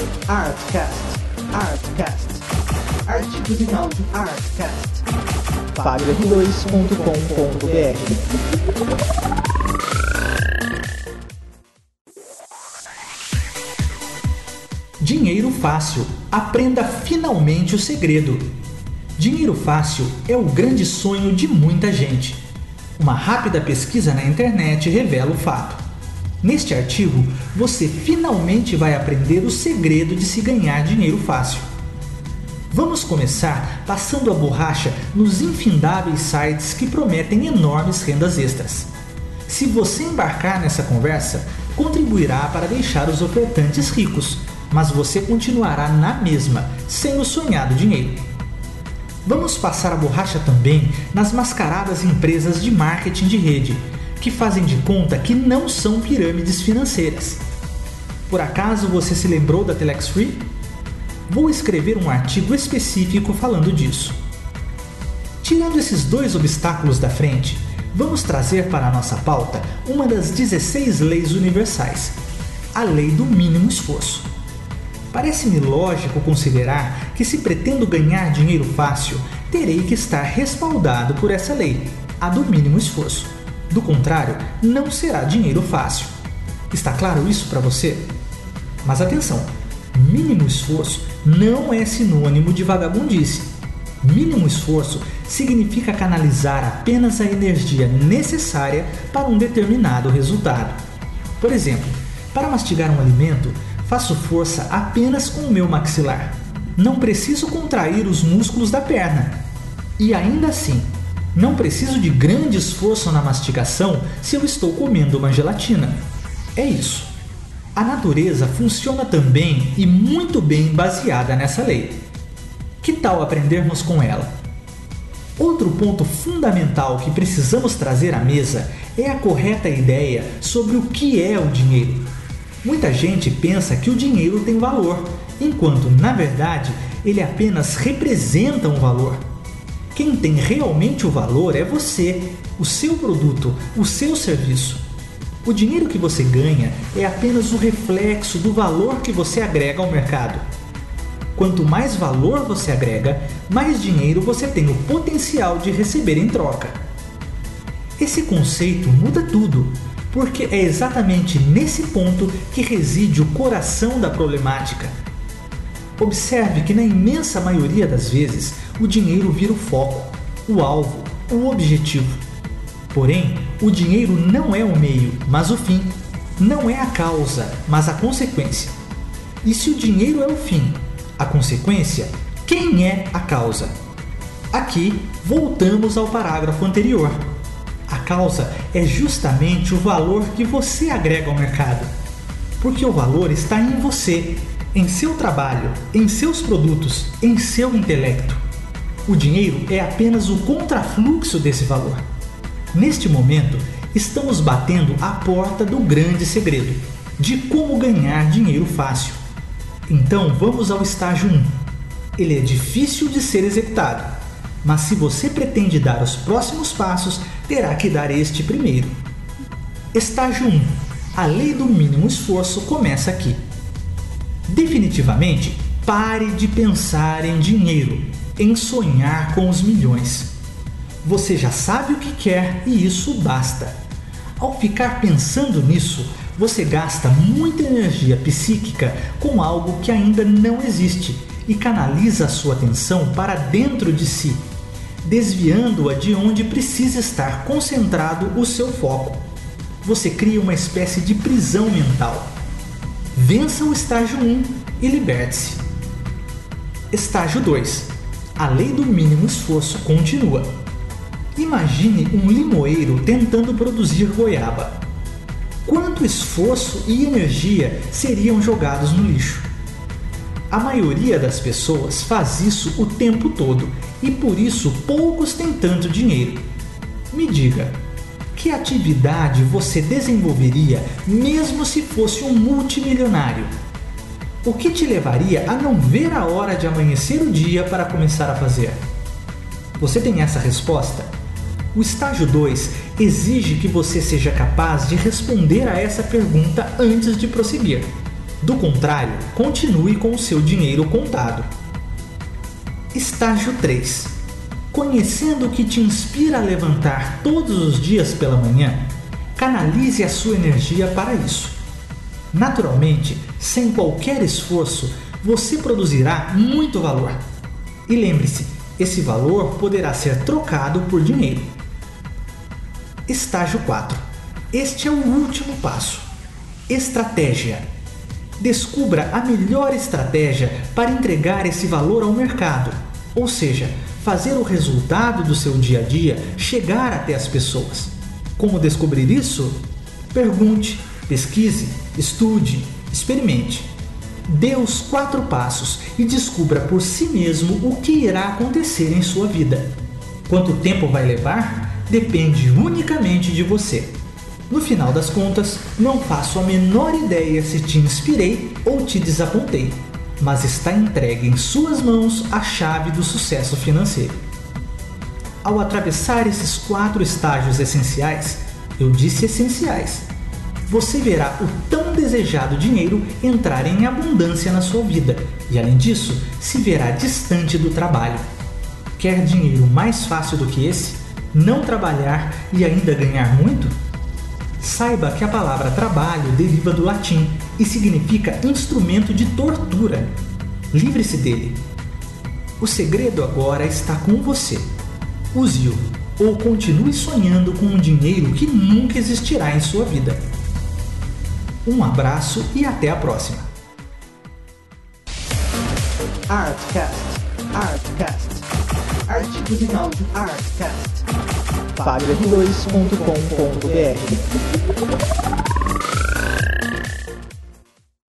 Artcast. Artigos em áudio Artcast. FabioR2.com.br. Dinheiro fácil. Aprenda finalmente o segredo. Dinheiro fácil é o grande sonho de muita gente. Uma rápida pesquisa na internet revela o fato. Neste artigo, você finalmente vai aprender o segredo de se ganhar dinheiro fácil. Vamos começar passando a borracha nos infindáveis sites que prometem enormes rendas extras. Se você embarcar nessa conversa, contribuirá para deixar os ofertantes ricos, mas você continuará na mesma, sem o sonhado dinheiro. Vamos passar a borracha também nas mascaradas empresas de marketing de rede, que fazem de conta que não são pirâmides financeiras. Por acaso você se lembrou da Telex Free? Vou escrever um artigo específico falando disso. Tirando esses dois obstáculos da frente, vamos trazer para a nossa pauta uma das 16 leis universais, a lei do mínimo esforço. Parece-me lógico considerar que se pretendo ganhar dinheiro fácil, terei que estar respaldado por essa lei, a do mínimo esforço. Do contrário, não será dinheiro fácil. Está claro isso para você? Mas atenção, mínimo esforço não é sinônimo de vagabundice. Mínimo esforço significa canalizar apenas a energia necessária para um determinado resultado. Por exemplo, para mastigar um alimento, faço força apenas com o meu maxilar. Não preciso contrair os músculos da perna. E ainda assim, não preciso de grande esforço na mastigação se eu estou comendo uma gelatina. É isso. A natureza funciona também e muito bem baseada nessa lei. Que tal aprendermos com ela? Outro ponto fundamental que precisamos trazer à mesa é a correta ideia sobre o que é o dinheiro. Muita gente pensa que o dinheiro tem valor, enquanto, na verdade, ele apenas representa um valor. Quem tem realmente o valor é você, o seu produto, o seu serviço. O dinheiro que você ganha é apenas o reflexo do valor que você agrega ao mercado. Quanto mais valor você agrega, mais dinheiro você tem o potencial de receber em troca. Esse conceito muda tudo, porque é exatamente nesse ponto que reside o coração da problemática. Observe que na imensa maioria das vezes, o dinheiro vira o foco, o alvo, o objetivo. Porém, o dinheiro não é o meio, mas o fim. Não é a causa, mas a consequência. E se o dinheiro é o fim, a consequência, quem é a causa? Aqui, voltamos ao parágrafo anterior. A causa é justamente o valor que você agrega ao mercado. Porque o valor está em você, em seu trabalho, em seus produtos, em seu intelecto. O dinheiro é apenas o contrafluxo desse valor. Neste momento, estamos batendo a porta do grande segredo, de como ganhar dinheiro fácil. Então vamos ao estágio 1. Ele é difícil de ser executado, mas se você pretende dar os próximos passos, terá que dar este primeiro. Estágio 1. A lei do mínimo esforço começa aqui. Definitivamente, pare de pensar em dinheiro, em sonhar com os milhões. Você já sabe o que quer e isso basta. Ao ficar pensando nisso, você gasta muita energia psíquica com algo que ainda não existe e canaliza a sua atenção para dentro de si, desviando-a de onde precisa estar concentrado o seu foco. Você cria uma espécie de prisão mental. Vença o estágio 1 e liberte-se. Estágio 2. A lei do mínimo esforço continua. Imagine um limoeiro tentando produzir goiaba. Quanto esforço e energia seriam jogados no lixo? A maioria das pessoas faz isso o tempo todo e por isso poucos têm tanto dinheiro. Me diga, que atividade você desenvolveria mesmo se fosse um multimilionário? O que te levaria a não ver a hora de amanhecer o dia para começar a fazer? Você tem essa resposta? O estágio 2 exige que você seja capaz de responder a essa pergunta antes de prosseguir. Do contrário, continue com o seu dinheiro contado. Estágio 3. Conhecendo o que te inspira a levantar todos os dias pela manhã, canalize a sua energia para isso. Naturalmente, sem qualquer esforço, você produzirá muito valor. E lembre-se, esse valor poderá ser trocado por dinheiro. Estágio 4. Este é o último passo. Estratégia. Descubra a melhor estratégia para entregar esse valor ao mercado, ou seja, fazer o resultado do seu dia a dia chegar até as pessoas. Como descobrir isso? Pergunte, pesquise, estude, experimente. Dê os 4 passos e descubra por si mesmo o que irá acontecer em sua vida. Quanto tempo vai levar? Depende unicamente de você. No final das contas, não faço a menor ideia se te inspirei ou te desapontei, mas está entregue em suas mãos a chave do sucesso financeiro. Ao atravessar esses 4 estágios essenciais, eu disse essenciais, você verá o tão desejado dinheiro entrar em abundância na sua vida e, além disso, se verá distante do trabalho. Quer dinheiro mais fácil do que esse? Não trabalhar e ainda ganhar muito? Saiba que a palavra trabalho deriva do latim e significa instrumento de tortura. Livre-se dele. O segredo agora está com você. Use-o ou continue sonhando com um dinheiro que nunca existirá em sua vida. Um abraço e até a próxima. Artcast. Artigos em áudio Artcast. FabioR2.com.br